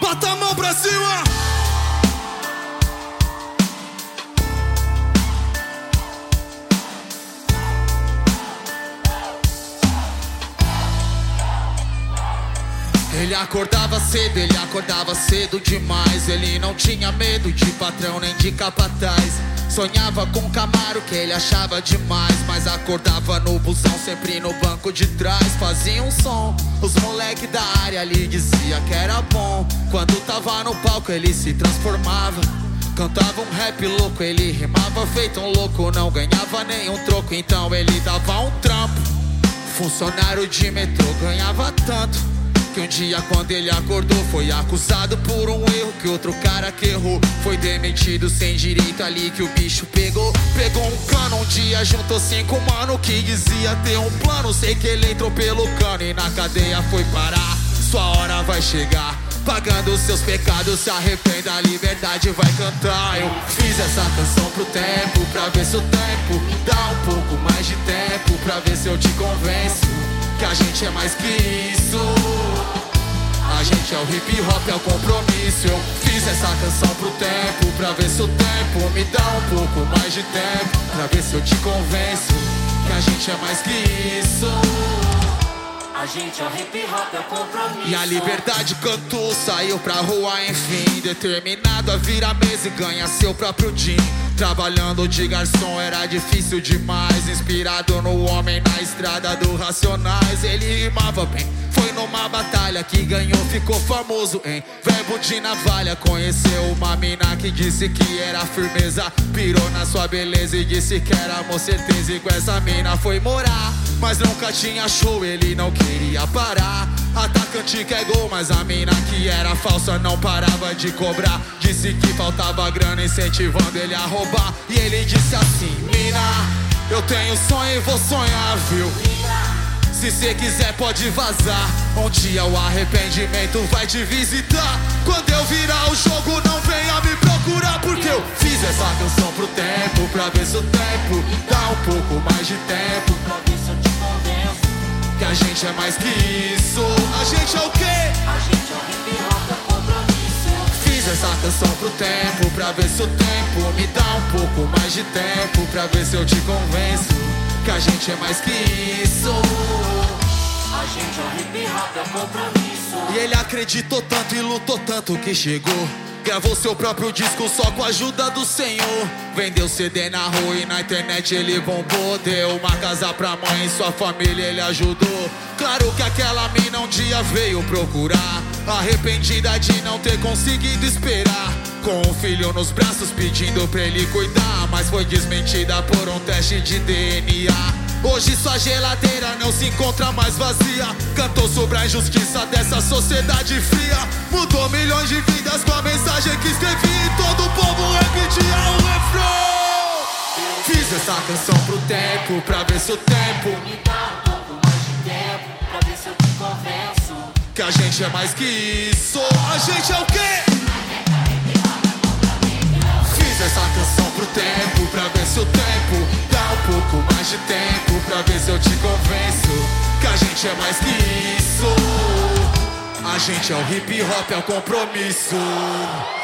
Bota a mão pra cima. Ele acordava cedo demais. Ele não tinha medo de patrão nem de capataz. Sonhava com um Camaro que ele achava demais, mas acordava no busão, sempre no banco de trás. Fazia um som, os moleque da área lhe dizia que era bom. Quando tava no palco ele se transformava, cantava um rap louco, ele rimava feito um louco. Não ganhava nenhum troco, então ele dava um trampo. Funcionário de metrô, ganhava tanto que um dia quando ele acordou foi acusado por um erro que outro cara que errou. Foi demitido sem direito, ali que o bicho pegou. Pegou um cano um dia, juntou 5 mano que dizia ter um plano. Sei que ele entrou pelo cano e na cadeia foi parar. Sua hora vai chegar, pagando seus pecados, se arrependa, a liberdade vai cantar. Eu fiz essa canção pro tempo, pra ver se o tempo me dá um pouco mais de tempo, pra ver se eu te convenço que a gente é mais que isso. A gente é o hip hop, é o compromisso. Eu fiz essa canção pro tempo, pra ver se o tempo me dá um pouco mais de tempo, pra ver se eu te convenço que a gente é mais que isso. A gente é o hip hop, é o compromisso. E a liberdade cantou, saiu pra rua enfim, determinado a virar mesa e ganhar seu próprio din. Trabalhando de garçom era difícil demais, inspirado no homem na estrada do Racionais. Ele rimava bem, foi numa batalha que ganhou, ficou famoso em verbo de navalha. Conheceu uma mina que disse que era firmeza, pirou na sua beleza e disse que era amor, certeza. E com essa mina foi morar, mas nunca tinha show, ele não queria parar. Atacante que é gol, mas a mina que era falsa não parava de cobrar. Disse que faltava grana, incentivando ele a roubar. E ele disse assim: mina, eu tenho sonho e vou sonhar, viu? Se cê quiser pode vazar, um dia o arrependimento vai te visitar. Quando eu virar o jogo não venha me procurar, porque eu fiz essa canção pro tempo, pra ver se o tempo dá um pouco mais de tempo, Pra ver se eu te convenço que a gente é mais que isso. A gente é o quê? a gente é o hip hop, é o compromisso. Fiz essa canção pro tempo, pra ver se o tempo me dá um pouco mais de tempo, pra ver se eu te convenço que a gente é mais que isso. A gente é o hip hop, é o compromisso. E ele acreditou tanto e lutou tanto que chegou, gravou seu próprio disco só com a ajuda do Senhor. Vendeu CD na rua e na internet ele bombou. Deu uma casa pra mãe e sua família ele ajudou. Claro que aquela mina um dia veio procurar, arrependida de não ter conseguido esperar, com um filho nos braços pedindo pra ele cuidar, mas foi desmentida por um teste de DNA. Hoje sua geladeira não se encontra mais vazia. Cantou sobre a injustiça dessa sociedade fria. Mudou milhões de vidas com a mensagem que escrevia, e todo o povo repetia o refrão. Fiz essa canção pro tempo, pra ver se o tempo Me dá um pouco mais de tempo, pra ver se eu te convenço que a gente é mais que isso. A gente é o quê? Fiz essa canção pro tempo, pra ver se o tempo dá um pouco mais de tempo, pra ver se eu te convenço que a gente é mais que isso. A gente é o hip hop, é o compromisso.